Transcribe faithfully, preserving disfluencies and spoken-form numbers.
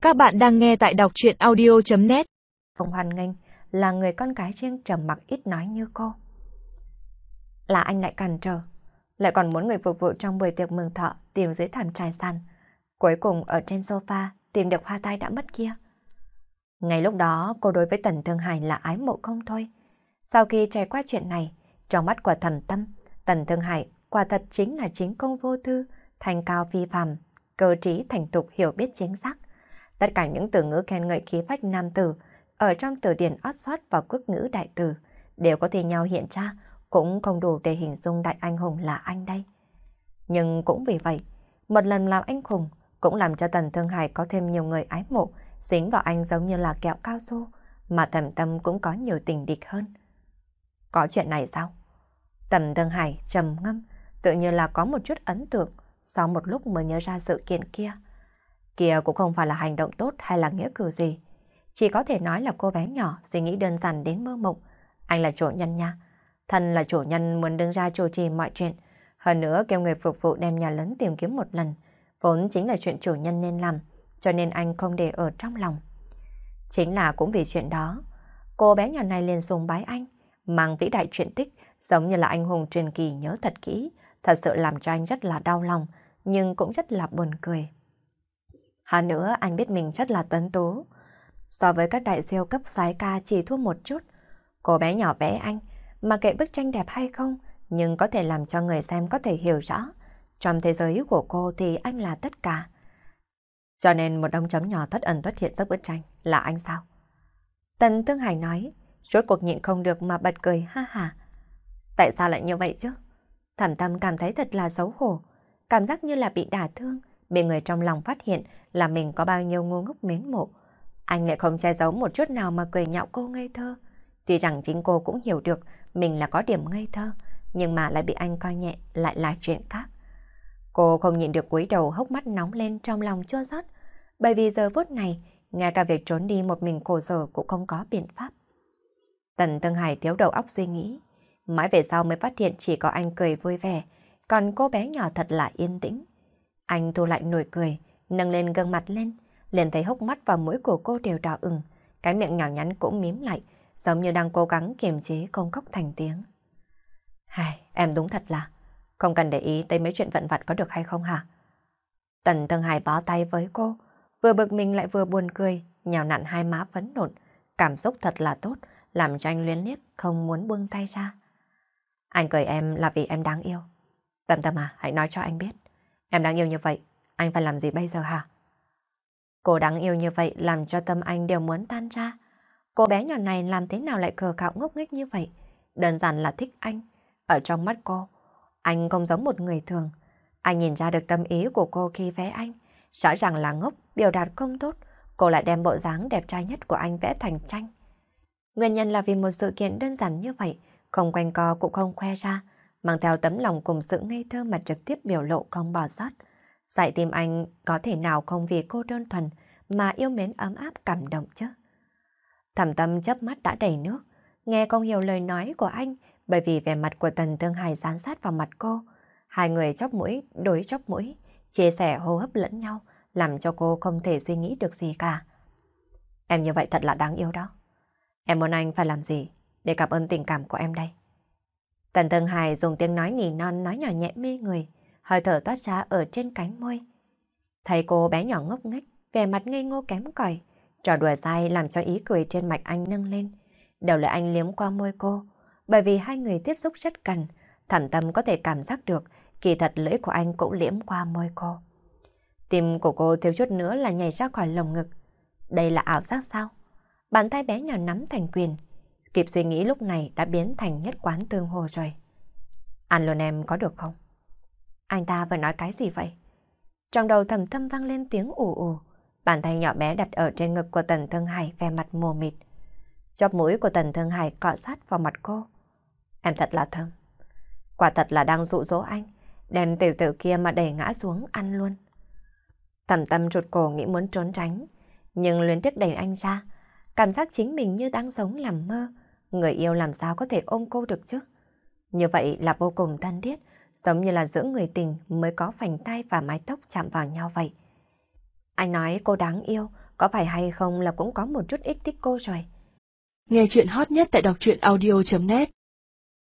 Các bạn đang nghe tại đọc truyện audio chấm net. Không hoan nghênh là người con gái riêng trầm mặc ít nói như cô. Là anh lại cản trở, lại còn muốn người phục vụ trong buổi tiệc mừng thọ tìm dưới thảm trải sàn. Cuối cùng ở trên sofa tìm được hoa tai đã mất kia. Ngay lúc đó cô đối với Tần Thương Hải là ái mộ không thôi. Sau khi trải qua chuyện này, trong mắt của Thẩm Tâm, Tần Thương Hải quả thật chính là chính công vô tư, thành cao phi phàm, cơ trí thành thục hiểu biết chính xác. Tất cả những từ ngữ khen ngợi khí phách nam tử ở trong từ điển Oxford và quốc ngữ đại từ đều có thể nhau hiện ra, cũng không đủ để hình dung đại anh hùng là anh đây. Nhưng cũng vì vậy, một lần làm anh hùng cũng làm cho Tần Thương Hải có thêm nhiều người ái mộ, dính vào anh giống như là kẹo cao su, mà Thẩm Tâm cũng có nhiều tình địch hơn. Có chuyện này sao? Tần Thương Hải trầm ngâm, tự như là có một chút ấn tượng, sau một lúc mới nhớ ra sự kiện kia. Kia cũng không phải là hành động tốt hay là nghĩa cử gì. Chỉ có thể nói là cô bé nhỏ suy nghĩ đơn giản đến mơ mộng. Anh là chủ nhân nha. Thân là chủ nhân muốn đứng ra chủ trì mọi chuyện. Hơn nữa kêu người phục vụ đem nhà lớn tìm kiếm một lần. Vốn chính là chuyện chủ nhân nên làm. Cho nên anh không để ở trong lòng. Chính là cũng vì chuyện đó, cô bé nhỏ này liền sùng bái anh. Mang vĩ đại chuyện tích giống như là anh hùng truyền kỳ nhớ thật kỹ. Thật sự làm cho anh rất là đau lòng. Nhưng cũng rất là buồn cười. Hơn nữa anh biết mình rất là tuấn tú. So với các đại siêu cấp soái ca chỉ thua một chút. Cô bé nhỏ bé anh, mà kệ bức tranh đẹp hay không, nhưng có thể làm cho người xem có thể hiểu rõ. Trong thế giới của cô thì anh là tất cả. Cho nên một đống chấm nhỏ thoát ẩn thoát hiện giữa bức tranh là anh sao? Tần Thương Hải nói, rốt cuộc nhịn không được mà bật cười ha ha. Tại sao lại như vậy chứ? Thẩm Tâm cảm thấy thật là xấu hổ, cảm giác như là bị đả thương, bị người trong lòng phát hiện là mình có bao nhiêu ngu ngốc mến mộ. Anh lại không che giấu một chút nào mà cười nhạo cô ngây thơ. Tuy rằng chính cô cũng hiểu được mình là có điểm ngây thơ, nhưng mà lại bị anh coi nhẹ lại là chuyện khác. Cô không nhịn được cúi đầu, hốc mắt nóng lên trong lòng chua xót, bởi vì giờ phút này, ngay cả việc trốn đi một mình khổ sở cũng không có biện pháp. Tần Thương Hải thiếu đầu óc suy nghĩ, mãi về sau mới phát hiện chỉ có anh cười vui vẻ, còn cô bé nhỏ thật là yên tĩnh. Anh thu lại nụ cười, nâng lên gương mặt lên, liền thấy hốc mắt và mũi của cô đều đỏ ửng, cái miệng nhỏ nhắn cũng mím lại, giống như đang cố gắng kiềm chế không khóc thành tiếng. Hài, em đúng thật là, không cần để ý tới mấy chuyện vụn vặt có được hay không hả? Tần Thương Hải bó tay với cô, vừa bực mình lại vừa buồn cười, nhào nặn hai má phấn nộn, cảm xúc thật là tốt, làm cho anh luyến liếc không muốn buông tay ra. Anh cười em là vì em đáng yêu. Tâm Tâm à, hãy nói cho anh biết, em đáng yêu như vậy, anh phải làm gì bây giờ hả? Cô đáng yêu như vậy làm cho tâm anh đều muốn tan ra. Cô bé nhỏ này làm thế nào lại khờ khạo ngốc nghếch như vậy? Đơn giản là thích anh. Ở trong mắt cô, anh không giống một người thường. Anh nhìn ra được tâm ý của cô khi vẽ anh. Rõ ràng là ngốc, biểu đạt không tốt. Cô lại đem bộ dáng đẹp trai nhất của anh vẽ thành tranh. Nguyên nhân là vì một sự kiện đơn giản như vậy, không quanh co cũng không khoe ra, mang theo tấm lòng cùng sự ngây thơ mà trực tiếp biểu lộ không bỏ sót. Dạy tim anh có thể nào không vì cô đơn thuần mà yêu mến ấm áp cảm động chứ? Thẩm Tâm chớp mắt đã đầy nước, nghe không hiểu lời nói của anh bởi vì vẻ mặt của Tần Thương Hải dán sát vào mặt cô. Hai người chóp mũi, đối chóp mũi, chia sẻ hô hấp lẫn nhau, làm cho cô không thể suy nghĩ được gì cả. Em như vậy thật là đáng yêu đó. Em muốn anh phải làm gì để cảm ơn tình cảm của em đây? Tần Thương Hải dùng tiếng nói nỉ non nói nhỏ nhẹ mê người, hơi thở toát ra ở trên cánh môi. Thấy cô bé nhỏ ngốc nghếch, vẻ mặt ngây ngô kém cỏi, trò đùa dai làm cho ý cười trên mặt anh nâng lên. Đầu lưỡi anh liếm qua môi cô, bởi vì hai người tiếp xúc rất gần, Thẩm Tâm có thể cảm giác được, kỳ thật lưỡi của anh cũng liếm qua môi cô. Tim của cô thiếu chút nữa là nhảy ra khỏi lồng ngực. Đây là ảo giác sao? Bàn tay bé nhỏ nắm thành quyền, kịp suy nghĩ lúc này đã biến thành nhất quán tương hồ rồi. Ăn luôn em có được không? Anh ta vừa nói cái gì vậy? Trong đầu Thẩm Tâm vang lên tiếng ù ù, bàn tay nhỏ bé đặt ở trên ngực của Tần Thương Hải vẻ mặt mờ mịt. Chóp mũi của Tần Thương Hải cọ sát vào mặt cô. Em thật là thơm. Quả thật là đang dụ dỗ anh, đem tiểu tử kia mà đẩy ngã xuống ăn luôn. Thẩm Tâm rụt cổ nghĩ muốn trốn tránh, nhưng luyến tiếc đẩy anh ra, cảm giác chính mình như đang sống làm mơ. Người yêu làm sao có thể ôm cô được chứ? Như vậy là vô cùng thân thiết, giống như là giữa người tình mới có phành tay và mái tóc chạm vào nhau vậy. Anh nói cô đáng yêu, có phải hay không là cũng có một chút ít thích cô rồi. Nghe chuyện hot nhất tại đọc truyện audio chấm net